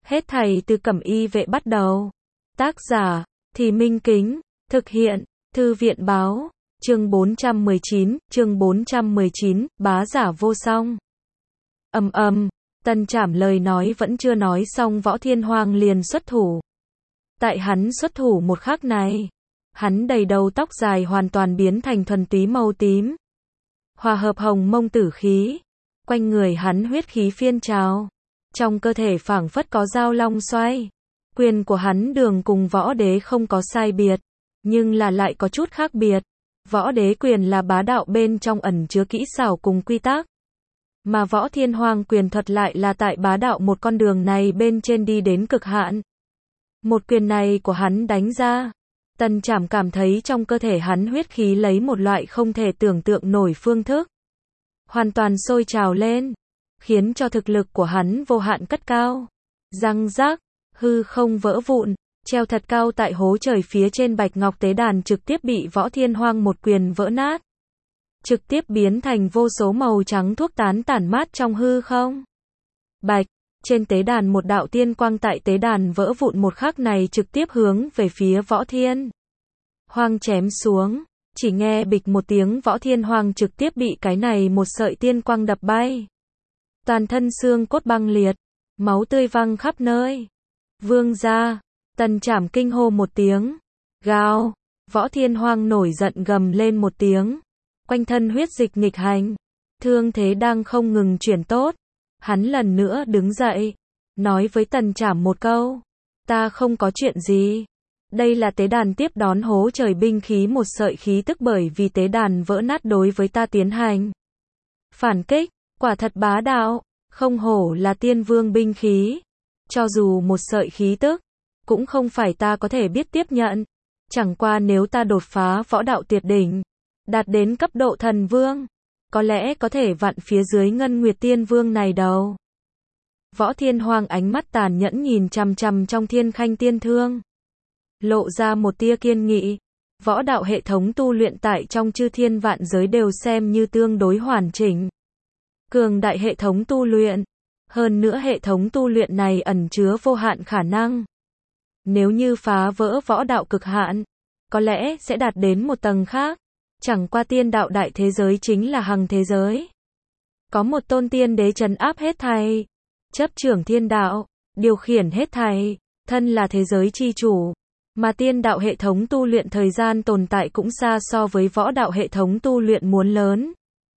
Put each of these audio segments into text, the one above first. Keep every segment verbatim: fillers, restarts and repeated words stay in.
Hết thảy từ Cẩm Y Vệ bắt đầu. Tác giả, Thì Minh Kính, thực hiện, Thư viện Báo, chương bốn trăm mười chín, chương bốn trăm mười chín, bá giả vô song. Ầm ầm, Tần Trảm lời nói vẫn chưa nói xong Võ Thiên Hoang liền xuất thủ. Tại hắn xuất thủ một khắc này, hắn đầy đầu tóc dài hoàn toàn biến thành thuần túy màu tím, hòa hợp hồng mông tử khí, quanh người hắn huyết khí phiên trào, trong cơ thể phảng phất có dao long xoay. Quyền của hắn đường cùng võ đế không có sai biệt, nhưng là lại có chút khác biệt. Võ đế quyền là bá đạo bên trong ẩn chứa kỹ xảo cùng quy tắc, mà Võ Thiên Hoang quyền thuật lại là tại bá đạo một con đường này bên trên đi đến cực hạn. Một quyền này của hắn đánh ra, Tần Trảm cảm thấy trong cơ thể hắn huyết khí lấy một loại không thể tưởng tượng nổi phương thức, hoàn toàn sôi trào lên, khiến cho thực lực của hắn vô hạn cất cao. Răng rác, hư không vỡ vụn, treo thật cao tại hố trời phía trên bạch ngọc tế đàn trực tiếp bị Võ Thiên Hoang một quyền vỡ nát, trực tiếp biến thành vô số màu trắng thuốc tán tản mát trong hư không. Bạch, trên tế đàn một đạo tiên quang tại tế đàn vỡ vụn một khắc này trực tiếp hướng về phía Võ Thiên Hoang chém xuống, chỉ nghe bịch một tiếng Võ Thiên Hoang trực tiếp bị cái này một sợi tiên quang đập bay. Toàn thân xương cốt băng liệt, máu tươi văng khắp nơi. Vương gia, Tần Trảm kinh hô một tiếng, gào, Võ Thiên Hoang nổi giận gầm lên một tiếng, quanh thân huyết dịch nghịch hành, thương thế đang không ngừng chuyển tốt. Hắn lần nữa đứng dậy, nói với Tần Trảm một câu, ta không có chuyện gì. Đây là tế đàn tiếp đón hố trời binh khí, một sợi khí tức bởi vì tế đàn vỡ nát đối với ta tiến hành phản kích, quả thật bá đạo, không hổ là tiên vương binh khí. Cho dù một sợi khí tức, cũng không phải ta có thể biết tiếp nhận. Chẳng qua nếu ta đột phá võ đạo tuyệt đỉnh, đạt đến cấp độ thần vương, có lẽ có thể vặn phía dưới Ngân Nguyệt Tiên Vương này đầu. Võ Thiên Hoang ánh mắt tàn nhẫn nhìn chằm chằm trong Thiên Khanh Tiên Thương, lộ ra một tia kiên nghị. Võ đạo hệ thống tu luyện tại trong chư thiên vạn giới đều xem như tương đối hoàn chỉnh, cường đại hệ thống tu luyện. Hơn nữa hệ thống tu luyện này ẩn chứa vô hạn khả năng. Nếu như phá vỡ võ đạo cực hạn, có lẽ sẽ đạt đến một tầng khác. Chẳng qua tiên đạo đại thế giới chính là hằng thế giới. Có một tôn tiên đế trấn áp hết thảy, chấp trưởng thiên đạo, điều khiển hết thảy, thân là thế giới chi chủ. Mà tiên đạo hệ thống tu luyện thời gian tồn tại cũng xa so với võ đạo hệ thống tu luyện muốn lớn.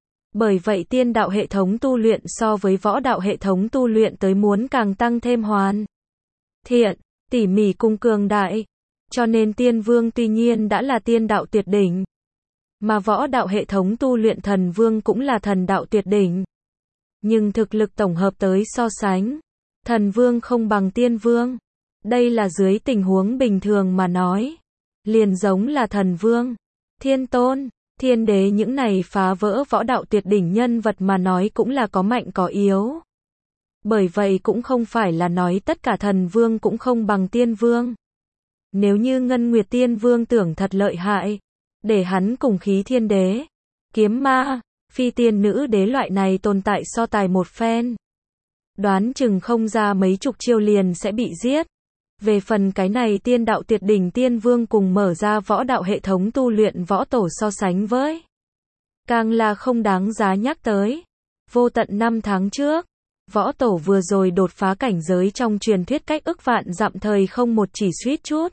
Bởi vậy tiên đạo hệ thống tu luyện so với võ đạo hệ thống tu luyện tới muốn càng tăng thêm hoàn thiện, tỉ mỉ cùng cường đại. Cho nên tiên vương tuy nhiên đã là tiên đạo tuyệt đỉnh, mà võ đạo hệ thống tu luyện thần vương cũng là thần đạo tuyệt đỉnh. Nhưng thực lực tổng hợp tới so sánh, thần vương không bằng tiên vương. Đây là dưới tình huống bình thường mà nói, liền giống là thần vương, thiên tôn, thiên đế những này phá vỡ võ đạo tuyệt đỉnh nhân vật mà nói cũng là có mạnh có yếu. Bởi vậy cũng không phải là nói tất cả thần vương cũng không bằng tiên vương. Nếu như Ngân Nguyệt Tiên Vương tưởng thật lợi hại, để hắn cùng khí thiên đế, kiếm ma, phi tiên nữ đế loại này tồn tại so tài một phen, đoán chừng không ra mấy chục chiêu liền sẽ bị giết. Về phần cái này tiên đạo tuyệt đỉnh tiên vương cùng mở ra võ đạo hệ thống tu luyện võ tổ so sánh với, càng là không đáng giá nhắc tới. Vô tận năm tháng trước, võ tổ vừa rồi đột phá cảnh giới trong truyền thuyết cách ức vạn dặm thời không một chỉ suýt chút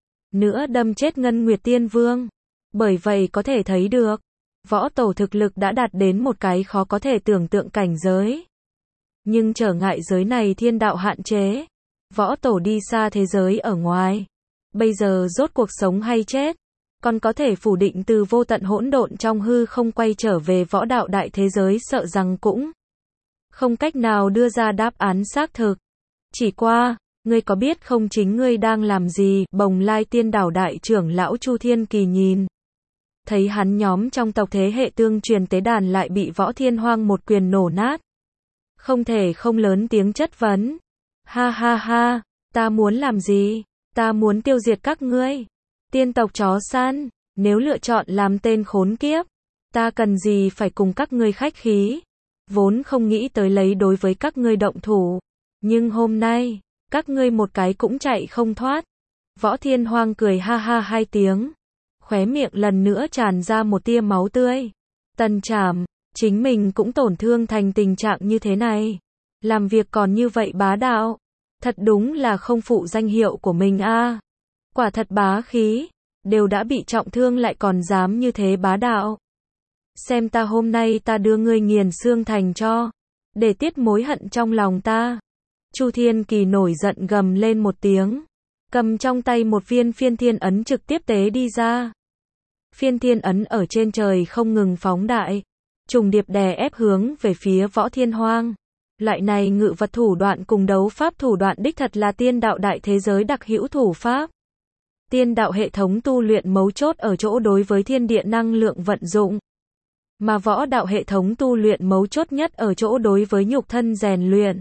nữa đâm chết Ngân Nguyệt Tiên Vương. Bởi vậy có thể thấy được, võ tổ thực lực đã đạt đến một cái khó có thể tưởng tượng cảnh giới. Nhưng trở ngại giới này thiên đạo hạn chế, võ tổ đi xa thế giới ở ngoài. Bây giờ rốt cuộc sống hay chết, còn có thể phủ định từ vô tận hỗn độn trong hư không quay trở về võ đạo đại thế giới, sợ rằng cũng không cách nào đưa ra đáp án xác thực. Chỉ qua, ngươi có biết không chính ngươi đang làm gì? Bồng Lai Tiên Đảo đại trưởng lão Chu Thiên Kỳ nhìn thấy hắn nhóm trong tộc thế hệ tương truyền tế đàn lại bị Võ Thiên Hoang một quyền nổ nát, không thể không lớn tiếng chất vấn. Ha ha ha, ta muốn làm gì? Ta muốn tiêu diệt các ngươi, tiên tộc chó săn. Nếu lựa chọn làm tên khốn kiếp, ta cần gì phải cùng các ngươi khách khí. Vốn không nghĩ tới lấy đối với các ngươi động thủ, nhưng hôm nay, Các ngươi một cái cũng chạy không thoát. Võ Thiên Hoang cười ha ha hai tiếng. Khóe miệng lần nữa tràn ra một tia máu tươi. Tần Trảm, chính mình cũng tổn thương thành tình trạng như thế này. Làm việc còn như vậy bá đạo. Thật đúng là không phụ danh hiệu của mình a. À. Quả thật bá khí. Đều đã bị trọng thương lại còn dám như thế bá đạo. Xem ta hôm nay ta đưa ngươi nghiền xương thành cho. Để tiết mối hận trong lòng ta. Chu Thiên Kỳ nổi giận gầm lên một tiếng. Cầm trong tay một viên phiên thiên ấn trực tiếp tế đi ra. Phiên thiên ấn ở trên trời không ngừng phóng đại. Trùng điệp đè ép hướng về phía Võ Thiên Hoang. Loại này ngự vật thủ đoạn cùng đấu pháp thủ đoạn đích thật là tiên đạo đại thế giới đặc hữu thủ pháp. Tiên đạo hệ thống tu luyện mấu chốt ở chỗ đối với thiên địa năng lượng vận dụng. Mà võ đạo hệ thống tu luyện mấu chốt nhất ở chỗ đối với nhục thân rèn luyện.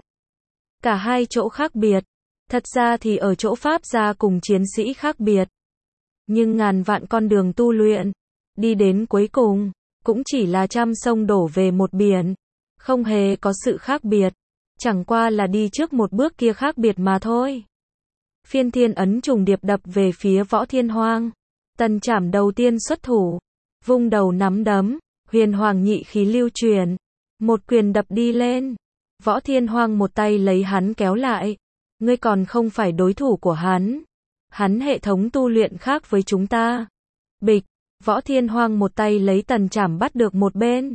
Cả hai chỗ khác biệt. Thật ra thì ở chỗ pháp gia cùng chiến sĩ khác biệt. Nhưng ngàn vạn con đường tu luyện, đi đến cuối cùng, cũng chỉ là trăm sông đổ về một biển. Không hề có sự khác biệt. Chẳng qua là đi trước một bước kia khác biệt mà thôi. Phiên thiên ấn trùng điệp đập về phía Võ Thiên Hoang. Tần Trảm đầu tiên xuất thủ. Vung đầu nắm đấm. Huyền hoàng nhị khí lưu truyền. Một quyền đập đi lên. Võ Thiên Hoang một tay lấy hắn kéo lại. Ngươi còn không phải đối thủ của hắn. Hắn hệ thống tu luyện khác với chúng ta. Bịch. Võ Thiên Hoang một tay lấy Tần Trảm bắt được một bên.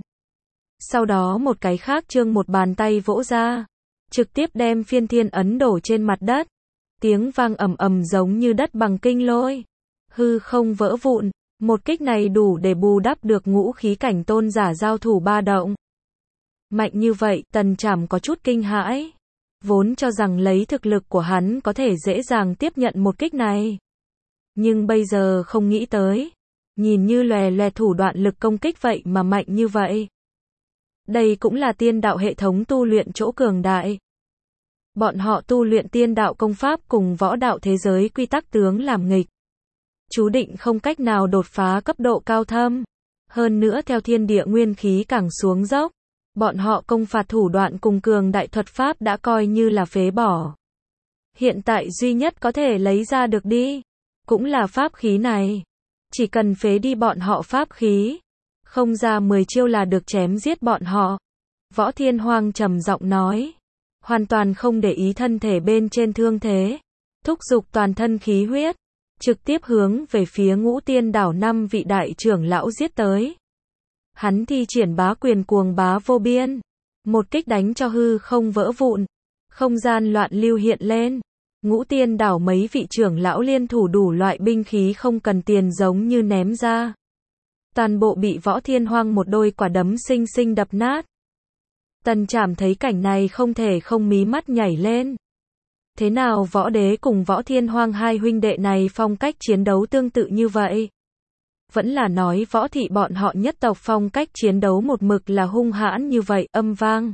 Sau đó một cái khác trương một bàn tay vỗ ra. Trực tiếp đem phiên thiên ấn đổ trên mặt đất. Tiếng vang ầm ầm giống như đất bằng kinh lôi. Hư không vỡ vụn. Một kích này đủ để bù đắp được ngũ khí cảnh tôn giả giao thủ ba động. Mạnh như vậy, Tần Trảm có chút kinh hãi. Vốn cho rằng lấy thực lực của hắn có thể dễ dàng tiếp nhận một kích này. Nhưng bây giờ không nghĩ tới. Nhìn như lòe lòe thủ đoạn lực công kích vậy mà mạnh như vậy. Đây cũng là tiên đạo hệ thống tu luyện chỗ cường đại. Bọn họ tu luyện tiên đạo công pháp cùng võ đạo thế giới quy tắc tướng làm nghịch. Chú định không cách nào đột phá cấp độ cao thâm. Hơn nữa theo thiên địa nguyên khí càng xuống dốc. Bọn họ công phạt thủ đoạn cùng cường đại thuật pháp đã coi như là phế bỏ. Hiện tại duy nhất có thể lấy ra được đi. Cũng là pháp khí này. Chỉ cần phế đi bọn họ pháp khí. Không ra mười chiêu là được chém giết bọn họ. Võ Thiên Hoang trầm giọng nói. Hoàn toàn không để ý thân thể bên trên thương thế. Thúc giục toàn thân khí huyết. Trực tiếp hướng về phía Ngũ Tiên đảo năm vị đại trưởng lão giết tới. Hắn thi triển bá quyền cuồng bá vô biên. Một kích đánh cho hư không vỡ vụn. Không gian loạn lưu hiện lên. Ngũ Tiên đảo mấy vị trưởng lão liên thủ đủ loại binh khí không cần tiền giống như ném ra. Toàn bộ bị Võ Thiên Hoang một đôi quả đấm xinh xinh đập nát. Tần Trảm thấy cảnh này không thể không mí mắt nhảy lên. Thế nào Võ Đế cùng Võ Thiên Hoang hai huynh đệ này phong cách chiến đấu tương tự như vậy? Vẫn là nói Võ thị bọn họ nhất tộc phong cách chiến đấu một mực là hung hãn như vậy, âm vang.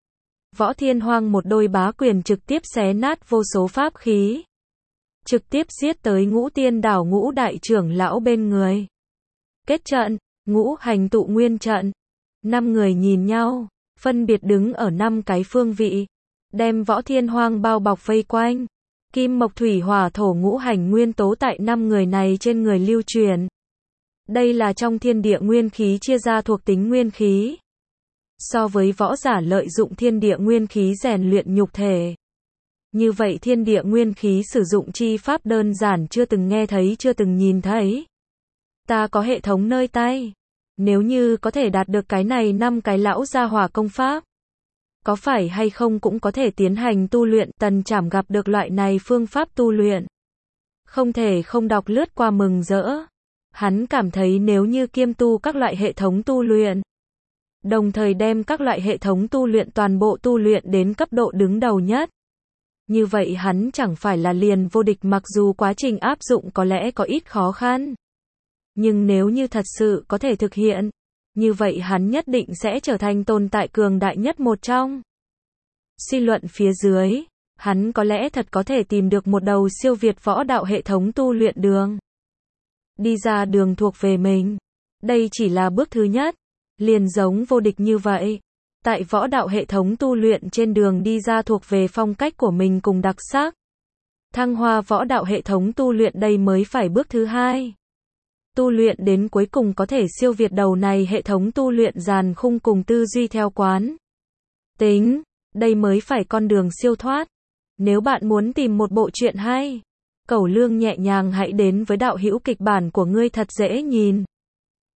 Võ Thiên Hoang một đôi bá quyền trực tiếp xé nát vô số pháp khí. Trực tiếp giết tới Ngũ Tiên đảo ngũ đại trưởng lão bên người. Kết trận, ngũ hành tụ nguyên trận. Năm người nhìn nhau, phân biệt đứng ở năm cái phương vị. Đem Võ Thiên Hoang bao bọc vây quanh. Kim mộc thủy hỏa thổ ngũ hành nguyên tố tại năm người này trên người lưu truyền. Đây là trong thiên địa nguyên khí chia ra thuộc tính nguyên khí. So với võ giả lợi dụng thiên địa nguyên khí rèn luyện nhục thể. Như vậy thiên địa nguyên khí sử dụng chi pháp đơn giản chưa từng nghe thấy chưa từng nhìn thấy. Ta có hệ thống nơi tay. Nếu như có thể đạt được cái này năm cái lão gia hỏa công pháp. Có phải hay không cũng có thể tiến hành tu luyện. Tần Trảm gặp được loại này phương pháp tu luyện. Không thể không đọc lướt qua mừng rỡ. Hắn cảm thấy nếu như kiêm tu các loại hệ thống tu luyện. Đồng thời đem các loại hệ thống tu luyện toàn bộ tu luyện đến cấp độ đứng đầu nhất. Như vậy hắn chẳng phải là liền vô địch mặc dù quá trình áp dụng có lẽ có ít khó khăn. Nhưng nếu như thật sự có thể thực hiện. Như vậy hắn nhất định sẽ trở thành tồn tại cường đại nhất một trong. Suy luận phía dưới, hắn có lẽ thật có thể tìm được một đầu siêu việt võ đạo hệ thống tu luyện đường. Đi ra đường thuộc về mình. Đây chỉ là bước thứ nhất. Liền giống vô địch như vậy. Tại võ đạo hệ thống tu luyện trên đường đi ra thuộc về phong cách của mình cùng đặc sắc. Thăng hoa võ đạo hệ thống tu luyện đây mới phải bước thứ hai. Tu luyện đến cuối cùng có thể siêu việt đầu này hệ thống tu luyện dàn khung cùng tư duy theo quán tính, đây mới phải con đường siêu thoát. Nếu bạn muốn tìm một bộ truyện hay, cẩu lương nhẹ nhàng hãy đến với đạo hữu kịch bản của ngươi thật dễ nhìn.